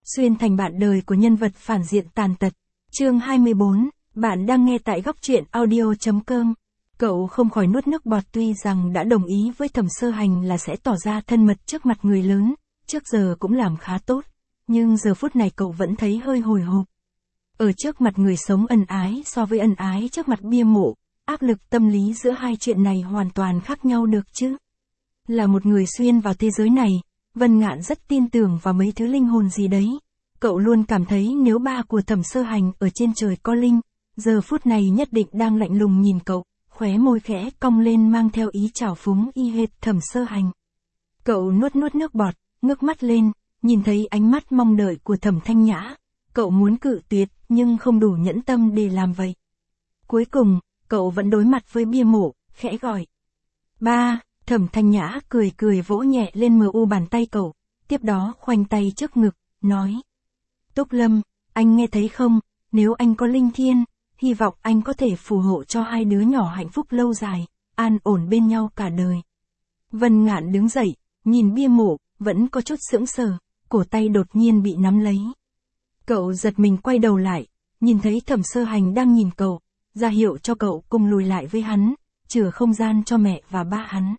xuyên thành bạn đời của nhân vật phản diện tàn tật. Chương 24, bạn đang nghe tại góc truyện audio.com. Cậu không khỏi nuốt nước bọt tuy rằng đã đồng ý với Thẩm Sơ Hành là sẽ tỏ ra thân mật trước mặt người lớn, trước giờ cũng làm khá tốt, nhưng giờ phút này cậu vẫn thấy hơi hồi hộp. Ở trước mặt người sống ân ái so với ân ái trước mặt bia mộ, áp lực tâm lý giữa hai chuyện này hoàn toàn khác nhau được chứ. Là một người xuyên vào thế giới này, Vân Ngạn rất tin tưởng vào mấy thứ linh hồn gì đấy. Cậu luôn cảm thấy nếu ba của Thẩm Sơ Hành ở trên trời có linh, giờ phút này nhất định đang lạnh lùng nhìn cậu, khóe môi khẽ cong lên mang theo ý trào phúng y hệt Thẩm Sơ Hành. Cậu nuốt nước bọt, ngước mắt lên, nhìn thấy ánh mắt mong đợi của Thẩm Thanh Nhã. Cậu muốn cự tuyệt, nhưng không đủ nhẫn tâm để làm vậy. Cuối cùng, cậu vẫn đối mặt với bia mộ, khẽ gọi. Ba, Thẩm Thanh Nhã cười vỗ nhẹ lên mờ u bàn tay cậu, tiếp đó khoanh tay trước ngực, nói. Túc Lâm, anh nghe thấy không, nếu anh có linh thiên, hy vọng anh có thể phù hộ cho hai đứa nhỏ hạnh phúc lâu dài, an ổn bên nhau cả đời. Vân Ngạn đứng dậy, nhìn bia mộ, vẫn có chút sững sờ, cổ tay đột nhiên bị nắm lấy. Cậu giật mình quay đầu lại, nhìn thấy Thẩm Sơ Hành đang nhìn cậu, ra hiệu cho cậu cùng lùi lại với hắn, chừa không gian cho mẹ và ba hắn.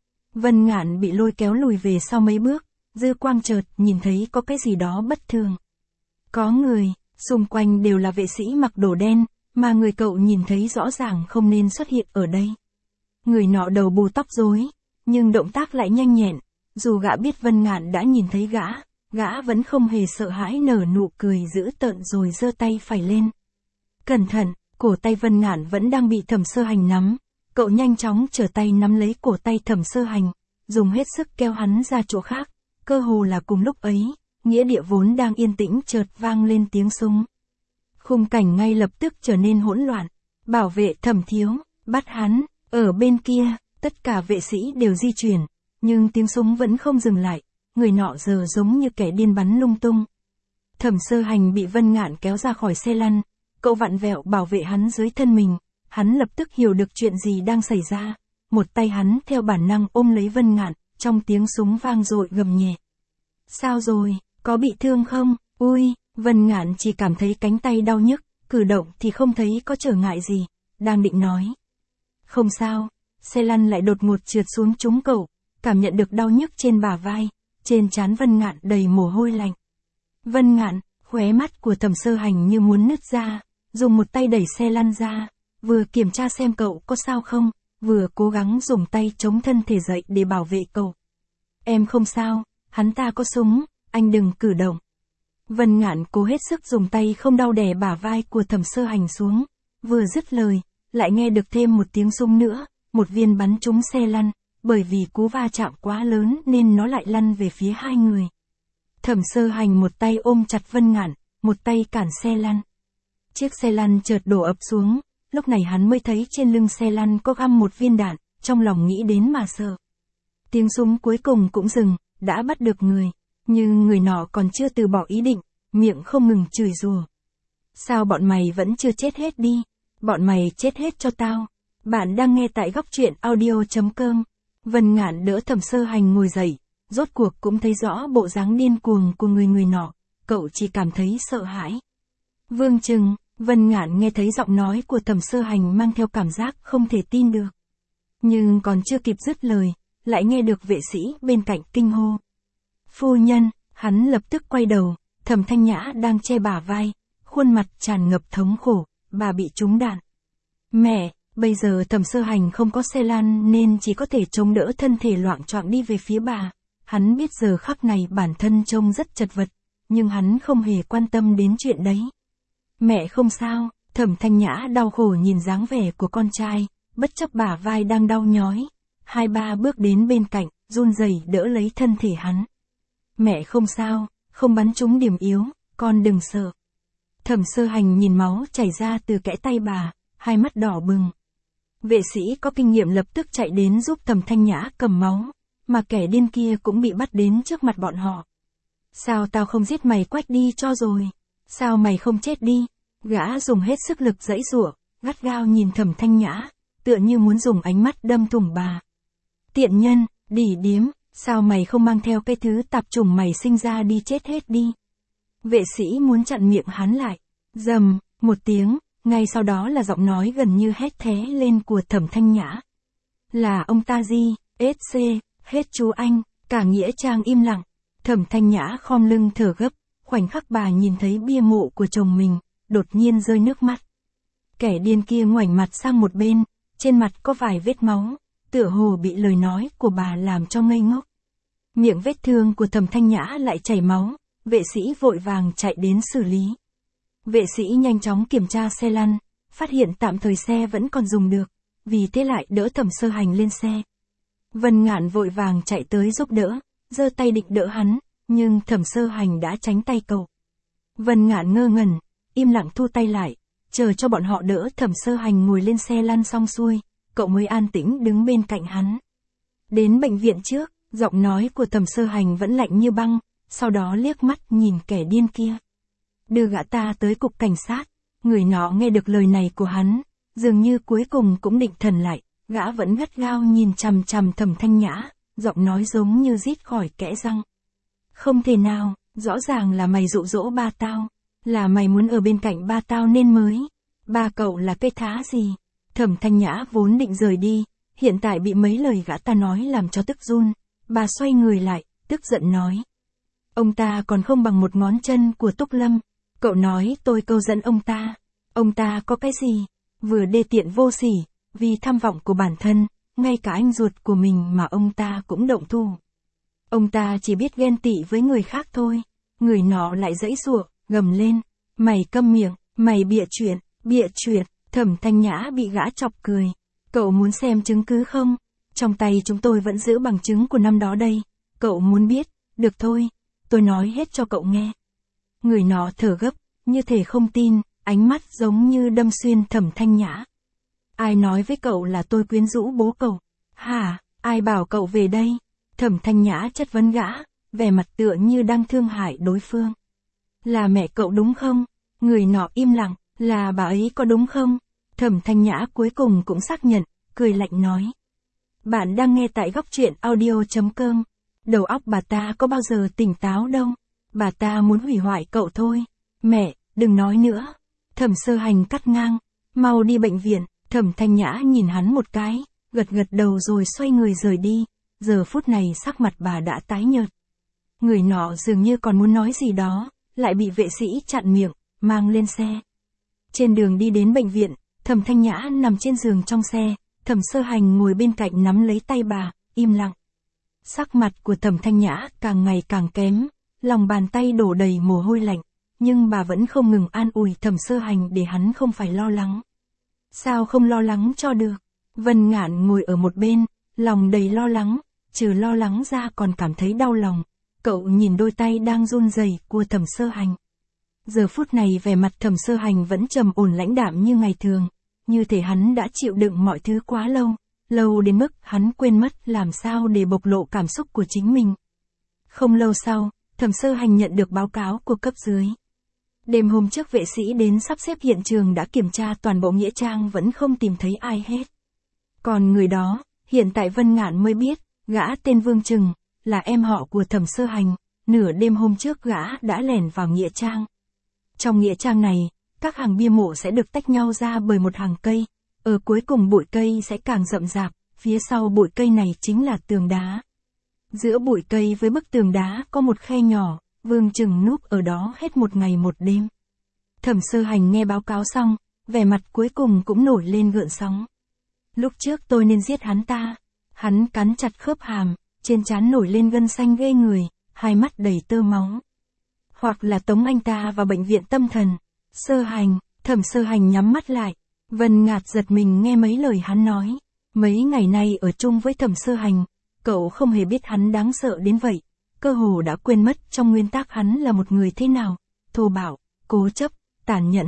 Vân Ngạn bị lôi kéo lùi về sau mấy bước, dư quang chợt nhìn thấy có cái gì đó bất thường. Có người, xung quanh đều là vệ sĩ mặc đồ đen, mà người cậu nhìn thấy rõ ràng không nên xuất hiện ở đây. Người nọ đầu bù tóc rối, nhưng động tác lại nhanh nhẹn, dù gã biết Vân Ngạn đã nhìn thấy gã vẫn không hề sợ hãi nở nụ cười dữ tợn rồi giơ tay phải lên. Cẩn thận, cổ tay Vân Ngạn vẫn đang bị Thẩm Sơ Hành nắm, cậu nhanh chóng trở tay nắm lấy cổ tay Thẩm Sơ Hành, dùng hết sức kéo hắn ra chỗ khác, cơ hồ là cùng lúc ấy, nghĩa địa vốn đang yên tĩnh chợt vang lên tiếng súng. Khung cảnh ngay lập tức trở nên hỗn loạn, bảo vệ Thẩm thiếu, bắt hắn, ở bên kia, tất cả vệ sĩ đều di chuyển, nhưng tiếng súng vẫn không dừng lại, người nọ giờ giống như kẻ điên bắn lung tung. Thẩm Sơ Hành bị Vân Ngạn kéo ra khỏi xe lăn, cậu vặn vẹo bảo vệ hắn dưới thân mình, hắn lập tức hiểu được chuyện gì đang xảy ra, một tay hắn theo bản năng ôm lấy Vân Ngạn, trong tiếng súng vang dội gầm nhẹ. Sao rồi, có bị thương không? Ui, Vân Ngạn chỉ cảm thấy cánh tay đau nhức, cử động thì không thấy có trở ngại gì, đang định nói. Không sao, xe lăn lại đột ngột trượt xuống trúng cậu, cảm nhận được đau nhức trên bả vai, trên trán Vân Ngạn đầy mồ hôi lạnh. Vân Ngạn, khóe mắt của Thẩm Sơ Hành như muốn nứt ra, dùng một tay đẩy xe lăn ra, vừa kiểm tra xem cậu có sao không, vừa cố gắng dùng tay chống thân thể dậy để bảo vệ cậu. Em không sao, hắn ta có súng, anh đừng cử động. Vân Ngạn cố hết sức dùng tay không đau đè bả vai của Thẩm Sơ Hành xuống, vừa dứt lời, lại nghe được thêm một tiếng súng nữa, một viên bắn trúng xe lăn, bởi vì cú va chạm quá lớn nên nó lại lăn về phía hai người. Thẩm Sơ Hành một tay ôm chặt Vân Ngạn, một tay cản xe lăn. Chiếc xe lăn chợt đổ ập xuống, lúc này hắn mới thấy trên lưng xe lăn có găm một viên đạn, trong lòng nghĩ đến mà sợ. Tiếng súng cuối cùng cũng dừng, đã bắt được người, nhưng người nọ còn chưa từ bỏ ý định, miệng không ngừng chửi rủa. Sao bọn mày vẫn chưa chết hết đi? Bọn mày chết hết cho tao. Bạn đang nghe tại góc truyện audio.com. Vân Ngạn đỡ Thẩm Sơ Hành ngồi dậy, rốt cuộc cũng thấy rõ bộ dáng điên cuồng của người nọ, cậu chỉ cảm thấy sợ hãi. Vương Trừng, Vân Ngạn nghe thấy giọng nói của Thẩm Sơ Hành mang theo cảm giác không thể tin được. Nhưng còn chưa kịp dứt lời, lại nghe được vệ sĩ bên cạnh kinh hô. Phu nhân, hắn lập tức quay đầu, Thẩm Thanh Nhã đang che bả vai, khuôn mặt tràn ngập thống khổ, bà bị trúng đạn. Mẹ, bây giờ Thẩm Sơ Hành không có xe lăn nên chỉ có thể chống đỡ thân thể loạng choạng đi về phía bà. Hắn biết giờ khắc này bản thân trông rất chật vật, nhưng hắn không hề quan tâm đến chuyện đấy. Mẹ không sao, Thẩm Thanh Nhã đau khổ nhìn dáng vẻ của con trai, bất chấp bả vai đang đau nhói. 2-3 bước đến bên cạnh, run rẩy đỡ lấy thân thể hắn. Mẹ không sao, không bắn trúng điểm yếu, con đừng sợ. Thẩm Sơ Hành nhìn máu chảy ra từ kẽ tay bà, hai mắt đỏ bừng. Vệ sĩ có kinh nghiệm lập tức chạy đến giúp Thẩm Thanh Nhã cầm máu, mà kẻ điên kia cũng bị bắt đến trước mặt bọn họ. Sao tao không giết mày quách đi cho rồi? Sao mày không chết đi? Gã dùng hết sức lực giãy giụa, gắt gao nhìn Thẩm Thanh Nhã, tựa như muốn dùng ánh mắt đâm thủng bà. Tiện nhân, đỉ điếm, sao mày không mang theo cái thứ tạp chủng mày sinh ra đi chết hết đi? Vệ sĩ muốn chặn miệng hắn lại. Rầm, một tiếng, ngay sau đó là giọng nói gần như hét thé lên của Thẩm Thanh Nhã. Là ông ta gì, SC, hết chú anh, cả nghĩa trang im lặng. Thẩm Thanh Nhã khom lưng thở gấp, khoảnh khắc bà nhìn thấy bia mộ của chồng mình, đột nhiên rơi nước mắt. Kẻ điên kia ngoảnh mặt sang một bên, trên mặt có vài vết máu, tựa hồ bị lời nói của bà làm cho ngây ngốc. Miệng vết thương của Thẩm Thanh Nhã lại chảy máu, vệ sĩ vội vàng chạy đến xử lý. Vệ sĩ nhanh chóng kiểm tra xe lăn, phát hiện tạm thời xe vẫn còn dùng được, vì thế lại đỡ Thẩm Sơ Hành lên xe. Vân Ngạn vội vàng chạy tới giúp đỡ, giơ tay định đỡ hắn, nhưng Thẩm Sơ Hành đã tránh tay cậu. Vân Ngạn ngơ ngẩn, im lặng thu tay lại, chờ cho bọn họ đỡ Thẩm Sơ Hành ngồi lên xe lăn xong xuôi, cậu mới an tĩnh đứng bên cạnh hắn. Đến bệnh viện trước, giọng nói của Thẩm Sơ Hành vẫn lạnh như băng, sau đó liếc mắt nhìn kẻ điên kia. Đưa gã ta tới cục cảnh sát. Người nọ nghe được lời này của hắn, dường như cuối cùng cũng định thần lại, gã vẫn gắt gao nhìn chằm chằm Thẩm Thanh Nhã, giọng nói giống như rít khỏi kẽ răng. Không thể nào, rõ ràng là mày dụ dỗ ba tao, là mày muốn ở bên cạnh ba tao nên mới. Ba cậu là cái thá gì? Thẩm Thanh Nhã vốn định rời đi, hiện tại bị mấy lời gã ta nói làm cho tức run, bà xoay người lại, tức giận nói. Ông ta còn không bằng một ngón chân của Túc Lâm. Cậu nói tôi câu dẫn ông ta có cái gì? Vừa đê tiện vô sỉ, vì tham vọng của bản thân, ngay cả anh ruột của mình mà ông ta cũng động thủ. Ông ta chỉ biết ghen tị với người khác thôi. Người nọ lại giãy giụa, gầm lên. Mày câm miệng, mày bịa chuyện. Thẩm Thanh Nhã bị gã chọc cười. Cậu muốn xem chứng cứ không? Trong tay chúng tôi vẫn giữ bằng chứng của năm đó đây. Cậu muốn biết? Được thôi, tôi nói hết cho cậu nghe. Người nọ thở gấp, như thể không tin, ánh mắt giống như đâm xuyên Thẩm Thanh Nhã. Ai nói với cậu là tôi quyến rũ bố cậu? Hả, ai bảo cậu về đây? Thẩm Thanh Nhã chất vấn gã, vẻ mặt tựa như đang thương hại đối phương. Là mẹ cậu đúng không? Người nọ im lặng, là bà ấy có đúng không? Thẩm Thanh Nhã cuối cùng cũng xác nhận, cười lạnh nói. Bạn đang nghe tại góc truyện audio.com. Đầu óc bà ta có bao giờ tỉnh táo đâu. Bà ta muốn hủy hoại cậu thôi. Mẹ, đừng nói nữa. Thẩm Sơ Hành cắt ngang. Mau đi bệnh viện. Thẩm Thanh Nhã nhìn hắn một cái, gật gật đầu rồi xoay người rời đi. Giờ phút này sắc mặt bà đã tái nhợt. Người nọ dường như còn muốn nói gì đó, lại bị vệ sĩ chặn miệng, mang lên xe. Trên đường đi đến bệnh viện, Thẩm Thanh Nhã nằm trên giường trong xe, Thẩm Sơ Hành ngồi bên cạnh nắm lấy tay bà, im lặng. Sắc mặt của Thẩm Thanh Nhã càng ngày càng kém, lòng bàn tay đổ đầy mồ hôi lạnh, nhưng bà vẫn không ngừng an ủi Thẩm Sơ Hành để hắn không phải lo lắng. Sao không lo lắng cho được? Vân Ngạn ngồi ở một bên, lòng đầy lo lắng, trừ lo lắng ra còn cảm thấy đau lòng. Cậu nhìn đôi tay đang run rẩy của Thẩm Sơ Hành. Giờ phút này vẻ mặt Thẩm Sơ Hành vẫn trầm ổn lãnh đạm như ngày thường, như thể hắn đã chịu đựng mọi thứ quá lâu, lâu đến mức hắn quên mất làm sao để bộc lộ cảm xúc của chính mình. Không lâu sau, Thẩm Sơ Hành nhận được báo cáo của cấp dưới. Đêm hôm trước vệ sĩ đến sắp xếp hiện trường đã kiểm tra toàn bộ nghĩa trang vẫn không tìm thấy ai hết. Còn người đó, hiện tại Vân Ngạn mới biết, gã tên Vương Trừng, là em họ của Thẩm Sơ Hành, nửa đêm hôm trước gã đã lẻn vào nghĩa trang. Trong nghĩa trang này, các hàng bia mộ sẽ được tách nhau ra bởi một hàng cây, ở cuối cùng bụi cây sẽ càng rậm rạp, phía sau bụi cây này chính là tường đá. Giữa bụi cây với bức tường đá có một khe nhỏ, Vương Trừng núp ở đó hết một ngày một đêm. Thẩm Sơ Hành nghe báo cáo xong, vẻ mặt cuối cùng cũng nổi lên gợn sóng. Lúc trước tôi nên giết hắn ta. Hắn cắn chặt khớp hàm, trên trán nổi lên gân xanh ghê người, hai mắt đầy tơ máu. Hoặc là tống anh ta vào bệnh viện tâm thần. Sơ Hành, Thẩm Sơ Hành nhắm mắt lại. Vân Ngạt giật mình nghe mấy lời hắn nói. Mấy ngày nay ở chung với Thẩm Sơ Hành, cậu không hề biết hắn đáng sợ đến vậy. Cơ hồ đã quên mất trong nguyên tắc hắn là một người thế nào. Thô bạo, cố chấp, tàn nhẫn.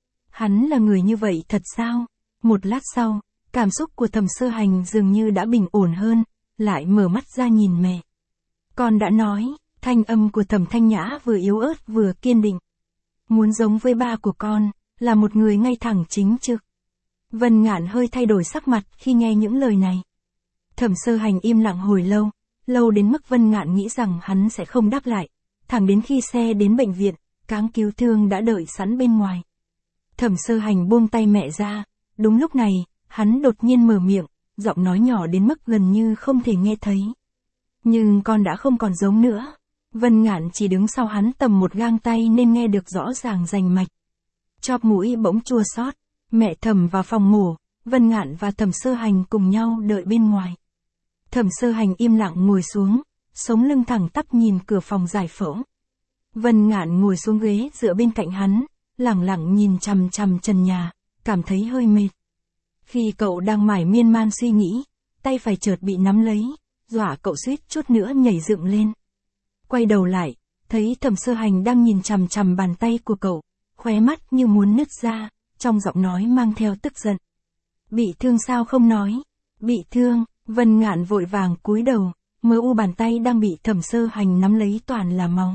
Hắn là người như vậy thật sao? Một lát sau, cảm xúc của Thẩm Sơ Hành dường như đã bình ổn hơn, lại mở mắt ra nhìn mẹ. Con đã nói, thanh âm của Thẩm Thanh Nhã vừa yếu ớt vừa kiên định. Muốn giống với ba của con, là một người ngay thẳng chính trực. Vân Ngạn hơi thay đổi sắc mặt khi nghe những lời này. Thẩm Sơ Hành im lặng hồi lâu, lâu đến mức Vân Ngạn nghĩ rằng hắn sẽ không đáp lại. Thẳng đến khi xe đến bệnh viện, cáng cứu thương đã đợi sẵn bên ngoài. Thẩm Sơ Hành buông tay mẹ ra, đúng lúc này, hắn đột nhiên mở miệng, giọng nói nhỏ đến mức gần như không thể nghe thấy. Nhưng con đã không còn giống nữa. Vân Ngạn chỉ đứng sau hắn tầm một gang tay nên nghe được rõ ràng rành mạch. Chóp mũi bỗng chua xót. Mẹ Thẩm vào phòng ngủ, Vân Ngạn và Thẩm Sơ Hành cùng nhau đợi bên ngoài. Thẩm Sơ Hành im lặng ngồi xuống, sống lưng thẳng tắp nhìn cửa phòng giải phẫu. Vân Ngạn ngồi xuống ghế dựa bên cạnh hắn, lẳng lặng nhìn chằm chằm trần nhà, cảm thấy hơi mệt. Khi cậu đang mải miên man suy nghĩ, tay phải chợt bị nắm lấy, dọa cậu suýt chút nữa nhảy dựng lên. Quay đầu lại, thấy Thẩm Sơ Hành đang nhìn chằm chằm bàn tay của cậu, khóe mắt như muốn nứt ra, trong giọng nói mang theo tức giận. Bị thương sao không nói? Bị thương, Vân Ngạn vội vàng cúi đầu, mờ u bàn tay đang bị Thẩm Sơ Hành nắm lấy toàn là máu.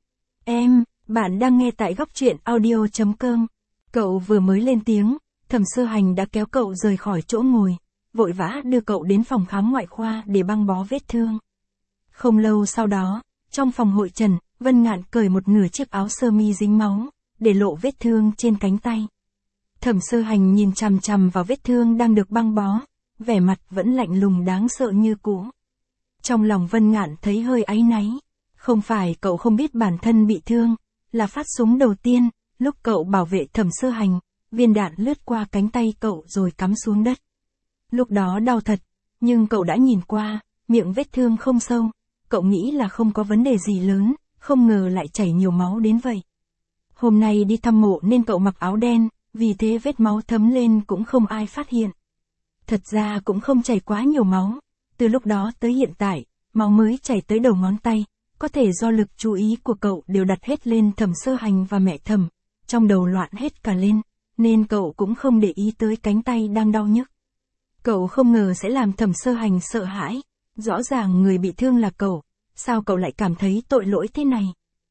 Bạn đang nghe tại góc truyện audio.com. Cậu vừa mới lên tiếng, Thẩm Sơ Hành đã kéo cậu rời khỏi chỗ ngồi, vội vã đưa cậu đến phòng khám ngoại khoa để băng bó vết thương. Không lâu sau đó, trong phòng hội trần, Vân Ngạn cởi một nửa chiếc áo sơ mi dính máu, để lộ vết thương trên cánh tay. Thẩm Sơ Hành nhìn chằm chằm vào vết thương đang được băng bó, vẻ mặt vẫn lạnh lùng đáng sợ như cũ. Trong lòng Vân Ngạn thấy hơi áy náy, không phải cậu không biết bản thân bị thương, là phát súng đầu tiên, lúc cậu bảo vệ Thẩm Sơ Hành, viên đạn lướt qua cánh tay cậu rồi cắm xuống đất. Lúc đó đau thật, nhưng cậu đã nhìn qua, miệng vết thương không sâu, cậu nghĩ là không có vấn đề gì lớn, không ngờ lại chảy nhiều máu đến vậy. Hôm nay đi thăm mộ nên cậu mặc áo đen, vì thế vết máu thấm lên cũng không ai phát hiện. Thật ra cũng không chảy quá nhiều máu, từ lúc đó tới hiện tại, máu mới chảy tới đầu ngón tay, có thể do lực chú ý của cậu đều đặt hết lên Thẩm Sơ Hành và mẹ Thẩm, trong đầu loạn hết cả lên, nên cậu cũng không để ý tới cánh tay đang đau nhức. Cậu không ngờ sẽ làm Thẩm Sơ Hành sợ hãi, rõ ràng người bị thương là cậu, sao cậu lại cảm thấy tội lỗi thế này?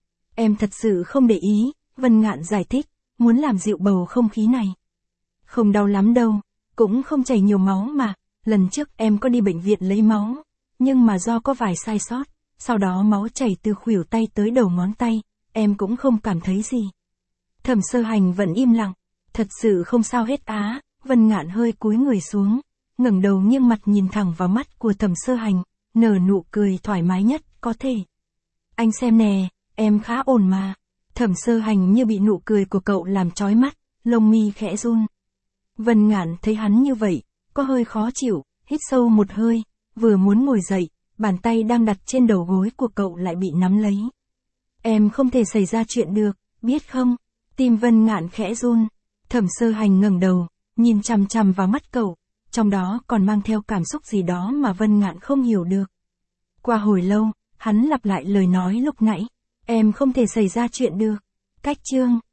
Em thật sự không để ý, Vân Ngạn giải thích, muốn làm dịu bầu không khí này. Không đau lắm đâu, cũng không chảy nhiều máu mà, lần trước em có đi bệnh viện lấy máu, nhưng mà do có vài sai sót, sau đó máu chảy từ khuỷu tay tới đầu ngón tay, em cũng không cảm thấy gì. Thẩm Sơ Hành vẫn im lặng, thật sự không sao hết á. Vân Ngạn hơi cúi người xuống, ngẩng đầu nghiêng mặt nhìn thẳng vào mắt của Thẩm Sơ Hành, nở nụ cười thoải mái nhất có thể. Anh xem nè, em khá ổn mà. Thẩm Sơ Hành như bị nụ cười của cậu làm chói mắt, lông mi khẽ run. Vân Ngạn thấy hắn như vậy, có hơi khó chịu, hít sâu một hơi, vừa muốn ngồi dậy, bàn tay đang đặt trên đầu gối của cậu lại bị nắm lấy. Em không thể xảy ra chuyện được, biết không? Tim Vân Ngạn khẽ run. Thẩm Sơ Hành ngẩng đầu, nhìn chằm chằm vào mắt cậu, trong đó còn mang theo cảm xúc gì đó mà Vân Ngạn không hiểu được. Qua hồi lâu, hắn lặp lại lời nói lúc nãy, em không thể xảy ra chuyện được. Cách chương